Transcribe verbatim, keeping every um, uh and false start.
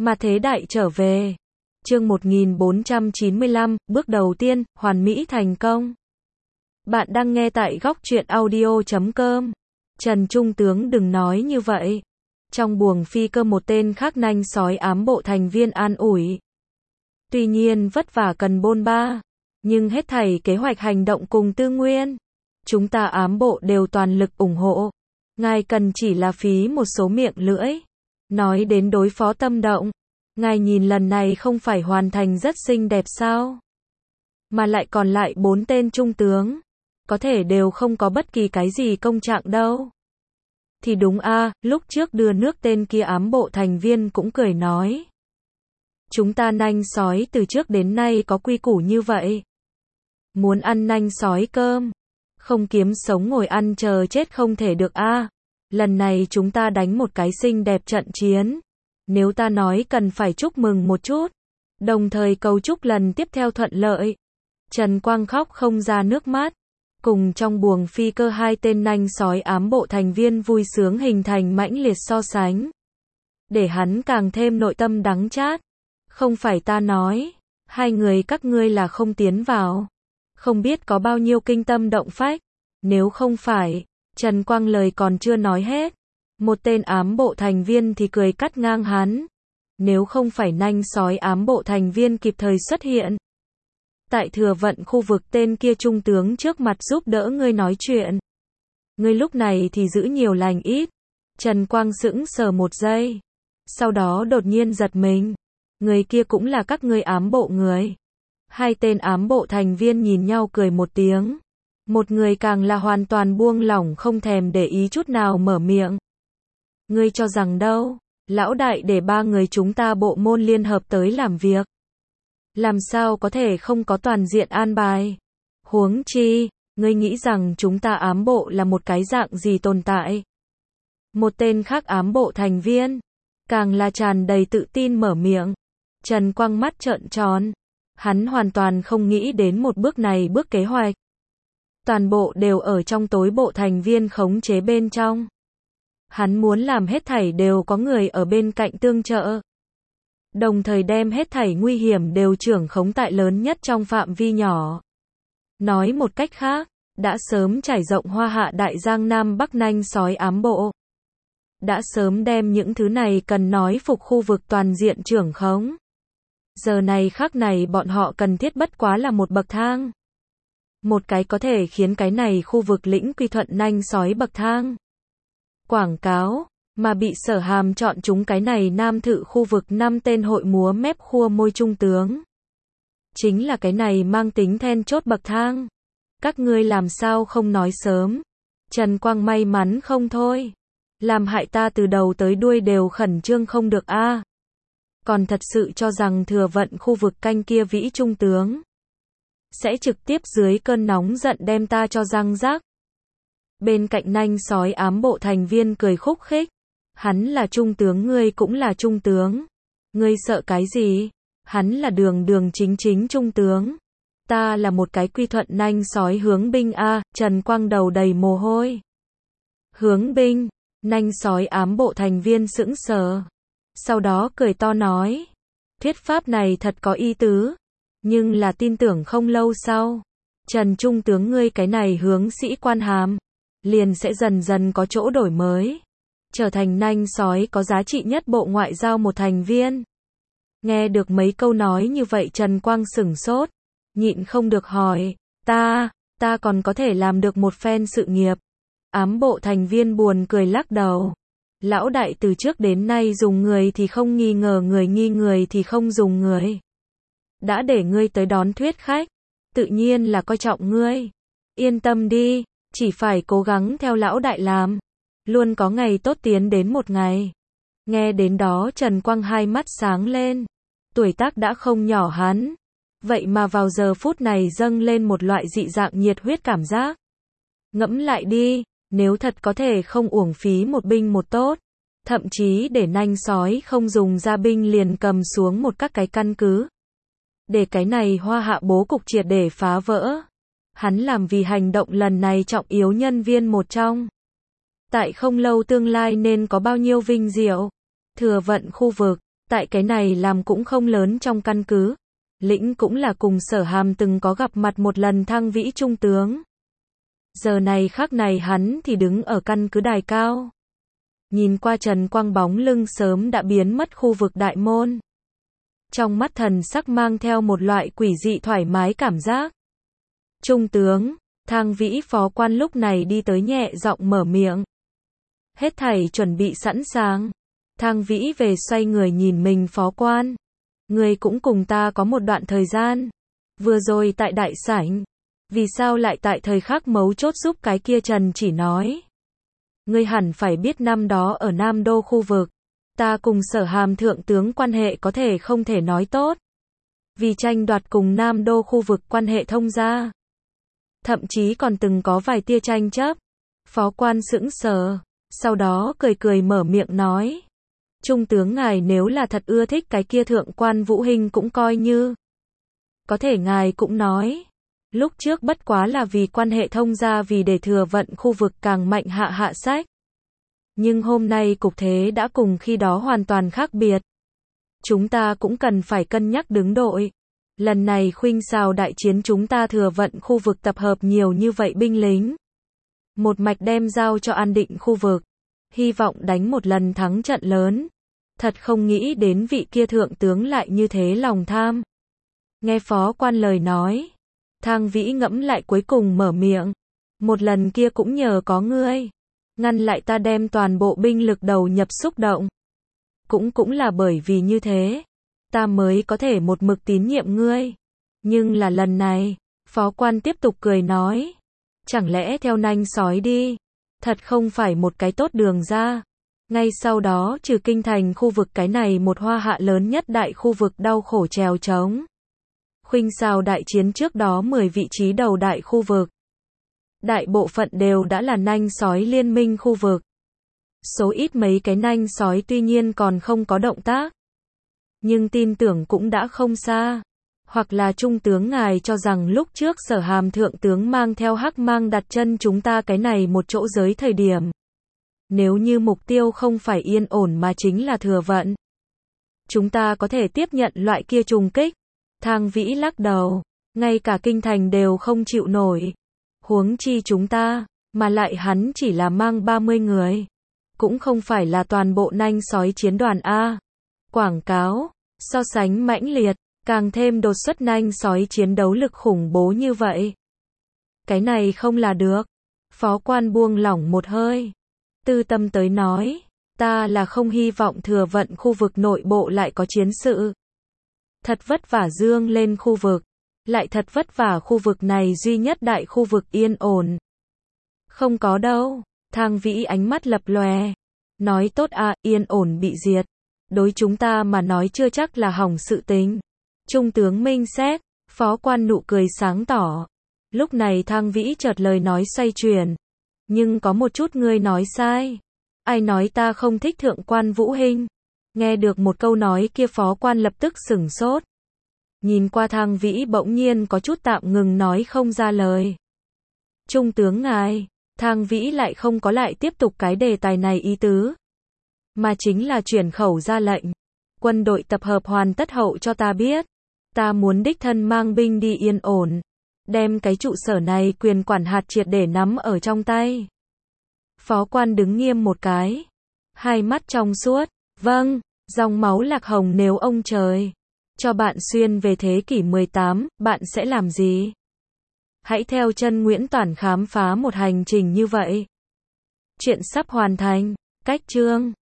Mà thế đại trở về. Chương một nghìn bốn trăm chín mươi lăm, bước đầu tiên, hoàn mỹ thành công. Bạn đang nghe tại góc truyện audio chấm com. Trần Trung tướng đừng nói như vậy. Trong buồng phi cơ một tên khác nanh sói ám bộ thành viên an ủi. Tuy nhiên vất vả cần bôn ba, nhưng hết thảy kế hoạch hành động cùng tư nguyên, chúng ta ám bộ đều toàn lực ủng hộ. Ngài cần chỉ là phí một số miệng lưỡi. Nói đến đối phó Tâm Động, ngài nhìn lần này không phải hoàn thành rất xinh đẹp sao? Mà lại còn lại bốn tên trung tướng, có thể đều không có bất kỳ cái gì công trạng đâu. Thì đúng a, lúc trước đưa nước tên kia ám bộ thành viên cũng cười nói. Chúng ta nanh sói từ trước đến nay có quy củ như vậy. Muốn ăn nanh sói cơm, không kiếm sống ngồi ăn chờ chết không thể được a. Lần này chúng ta đánh một cái xinh đẹp trận chiến. Nếu ta nói cần phải chúc mừng một chút, đồng thời cầu chúc lần tiếp theo thuận lợi. Trần Quang khóc không ra nước mắt. Cùng trong buồng phi cơ hai tên nanh sói ám bộ thành viên vui sướng hình thành mãnh liệt so sánh. Để hắn càng thêm nội tâm đắng chát. Không phải ta nói, hai người các ngươi là không tiến vào. Không biết có bao nhiêu kinh tâm động phách. Nếu không phải, Trần Quang lời còn chưa nói hết. Một tên ám bộ thành viên thì cười cắt ngang hắn. Nếu không phải nanh sói ám bộ thành viên kịp thời xuất hiện. Tại thừa vận khu vực tên kia trung tướng trước mặt giúp đỡ ngươi nói chuyện. Ngươi lúc này thì giữ nhiều lành ít. Trần Quang sững sờ một giây. Sau đó đột nhiên giật mình. Người kia cũng là các ngươi ám bộ người. Hai tên ám bộ thành viên nhìn nhau cười một tiếng. Một người càng là hoàn toàn buông lỏng không thèm để ý chút nào mở miệng. Ngươi cho rằng đâu, lão đại để ba người chúng ta bộ môn liên hợp tới làm việc. Làm sao có thể không có toàn diện an bài. Huống chi, ngươi nghĩ rằng chúng ta ám bộ là một cái dạng gì tồn tại. Một tên khác ám bộ thành viên, càng là tràn đầy tự tin mở miệng. Trần Quang mắt trợn tròn. Hắn hoàn toàn không nghĩ đến một bước này bước kế hoạch. Toàn bộ đều ở trong tối bộ thành viên khống chế bên trong. Hắn muốn làm hết thảy đều có người ở bên cạnh tương trợ. Đồng thời đem hết thảy nguy hiểm đều trưởng khống tại lớn nhất trong phạm vi nhỏ. Nói một cách khác, đã sớm trải rộng Hoa Hạ Đại Giang Nam Bắc nanh sói ám bộ. Đã sớm đem những thứ này cần nói phục khu vực toàn diện trưởng khống. Giờ này khắc này bọn họ cần thiết bất quá là một bậc thang. Một cái có thể khiến cái này khu vực lĩnh quy thuận nanh sói bậc thang. Quảng cáo, mà bị Sở Hàm chọn chúng cái này nam thự khu vực năm tên hội múa mép khua môi trung tướng. Chính là cái này mang tính then chốt bậc thang. Các ngươi làm sao không nói sớm. Trần Quang may mắn không thôi. Làm hại ta từ đầu tới đuôi đều khẩn trương không được a. Còn thật sự cho rằng thừa vận khu vực canh kia vĩ trung tướng sẽ trực tiếp dưới cơn nóng giận đem ta cho răng rác. Bên cạnh nanh sói ám bộ thành viên cười khúc khích. Hắn là trung tướng, ngươi cũng là trung tướng. Ngươi sợ cái gì? Hắn là đường đường chính chính trung tướng. Ta là một cái quy thuận nanh sói hướng binh a. Trần Quang đầu đầy mồ hôi. Hướng binh, nanh sói ám bộ thành viên sững sờ. Sau đó cười to nói. Thuyết pháp này thật có ý tứ. Nhưng là tin tưởng không lâu sau. Trần Trung tướng ngươi cái này hướng sĩ quan hàm. Liền sẽ dần dần có chỗ đổi mới. Trở thành nanh sói có giá trị nhất bộ ngoại giao một thành viên. Nghe được mấy câu nói như vậy Trần Quang sửng sốt. Nhịn không được hỏi. Ta, ta còn có thể làm được một phen sự nghiệp. Ám bộ thành viên buồn cười lắc đầu. Lão đại từ trước đến nay dùng người thì không nghi ngờ người, nghi người thì không dùng người. Đã để ngươi tới đón thuyết khách. Tự nhiên là coi trọng ngươi. Yên tâm đi, chỉ phải cố gắng theo lão đại làm. Luôn có ngày tốt tiến đến một ngày. Nghe đến đó Trần Quang hai mắt sáng lên. Tuổi tác đã không nhỏ hắn. Vậy mà vào giờ phút này dâng lên một loại dị dạng nhiệt huyết cảm giác. Ngẫm lại đi, nếu thật có thể không uổng phí một binh một tốt. Thậm chí để nanh sói không dùng ra binh liền cầm xuống một các cái căn cứ. Để cái này Hoa Hạ bố cục triệt để phá vỡ. Hắn làm vì hành động lần này trọng yếu nhân viên một trong. Tại không lâu tương lai nên có bao nhiêu vinh diệu. Thừa vận khu vực, Tại cái này làm cũng không lớn trong căn cứ. Lĩnh cũng là cùng Sở Hàm từng có gặp mặt một lần Thang Vĩ trung tướng. Giờ này khắc này hắn thì đứng ở căn cứ đài cao. Nhìn qua Trần Quang bóng lưng sớm đã biến mất khu vực đại môn. Trong mắt thần sắc mang theo một loại quỷ dị thoải mái cảm giác. Trung tướng, Thang Vĩ phó quan lúc này đi tới nhẹ giọng mở miệng. Hết thảy chuẩn bị sẵn sàng. Thang Vĩ về xoay người nhìn mình phó quan. Người cũng cùng ta có một đoạn thời gian. Vừa rồi tại đại sảnh. Vì sao lại tại thời khắc mấu chốt giúp cái kia Trần chỉ nói. Ngươi hẳn phải biết năm đó ở Nam Đô khu vực. Ta cùng Sở Hàm thượng tướng quan hệ có thể không thể nói tốt. Vì tranh đoạt cùng Nam Đô khu vực quan hệ thông gia. Thậm chí còn từng có vài tia tranh chấp. Phó quan sững sờ. Sau đó cười cười mở miệng nói. Trung tướng ngài nếu là thật ưa thích cái kia thượng quan Vũ Hinh cũng coi như. Có thể ngài cũng nói. Lúc trước bất quá là vì quan hệ thông gia vì để thừa vận khu vực càng mạnh hạ hạ sách. Nhưng hôm nay cục thế đã cùng khi đó hoàn toàn khác biệt. Chúng ta cũng cần phải cân nhắc đứng đội. Lần này khuynh xào đại chiến chúng ta thừa vận khu vực tập hợp nhiều như vậy binh lính. Một mạch đem giao cho an định khu vực. Hy vọng đánh một lần thắng trận lớn. Thật không nghĩ đến vị kia thượng tướng lại như thế lòng tham. Nghe phó quan lời nói. Thang Vĩ ngẫm lại cuối cùng mở miệng. Một lần kia cũng nhờ có ngươi. Ngăn lại ta đem toàn bộ binh lực đầu nhập xúc động. Cũng cũng là bởi vì như thế. Ta mới có thể một mực tín nhiệm ngươi. Nhưng là lần này. Phó quan tiếp tục cười nói. Chẳng lẽ theo nanh sói đi. Thật không phải một cái tốt đường ra. Ngay sau đó trừ kinh thành khu vực cái này một hoa hạ lớn nhất đại khu vực đau khổ trèo trống. Khuynh xào đại chiến trước đó mười vị trí đầu đại khu vực. Đại bộ phận đều đã là nanh sói liên minh khu vực. Số ít mấy cái nanh sói tuy nhiên còn không có động tác. Nhưng tin tưởng cũng đã không xa. Hoặc là trung tướng ngài cho rằng lúc trước Sở Hàm thượng tướng mang theo hắc mang đặt chân chúng ta cái này một chỗ giới thời điểm. Nếu như mục tiêu không phải yên ổn mà chính là thừa vận. Chúng ta có thể tiếp nhận loại kia trùng kích. Thang Vĩ lắc đầu. Ngay cả kinh thành đều không chịu nổi. Huống chi chúng ta. Mà lại hắn chỉ là mang ba mươi người. Cũng không phải là toàn bộ nanh sói chiến đoàn A. Quảng cáo. So sánh mãnh liệt. Càng thêm đột xuất nanh sói chiến đấu lực khủng bố như vậy. Cái này không là được. Phó quan buông lỏng một hơi. Tư tâm tới nói. Ta là không hy vọng thừa vận khu vực nội bộ lại có chiến sự. Thật vất vả dương lên khu vực. Lại thật vất vả khu vực này duy nhất đại khu vực yên ổn. Không có đâu. Thang Vĩ ánh mắt lập lòe. Nói tốt à, yên ổn bị diệt. Đối chúng ta mà nói chưa chắc là hỏng sự tình. Trung tướng minh xét. Phó quan nụ cười sáng tỏ. Lúc này Thang Vĩ chợt lời nói xoay chuyển. Nhưng có một chút ngươi nói sai. Ai nói ta không thích thượng quan Vũ Hinh? Nghe được một câu nói kia phó quan lập tức sửng sốt. Nhìn qua Thang Vĩ bỗng nhiên có chút tạm ngừng nói không ra lời. Trung tướng ngài. Thang Vĩ lại không có lại tiếp tục cái đề tài này ý tứ. Mà chính là chuyển khẩu ra lệnh. Quân đội tập hợp hoàn tất hậu cho ta biết. Ta muốn đích thân mang binh đi yên ổn. Đem cái trụ sở này quyền quản hạt triệt để nắm ở trong tay. Phó quan đứng nghiêm một cái. Hai mắt trong suốt. Vâng, dòng máu lạc hồng nếu ông trời. Cho bạn xuyên về thế kỷ mười tám, bạn sẽ làm gì? Hãy theo chân Nguyễn Toản khám phá một hành trình như vậy. Chuyện sắp hoàn thành. Cách chương